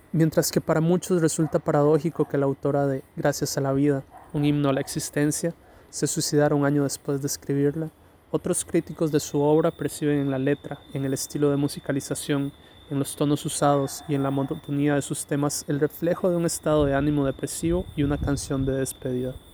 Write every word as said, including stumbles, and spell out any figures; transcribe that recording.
Mientras que para muchos resulta paradójico que la autora de Gracias a la vida, un himno a la existencia, se suicidara un año después de escribirla, otros críticos de su obra perciben en la letra, en el estilo de musicalización, en los tonos usados y en la monotonía de sus temas el reflejo de un estado de ánimo depresivo y una canción de despedida.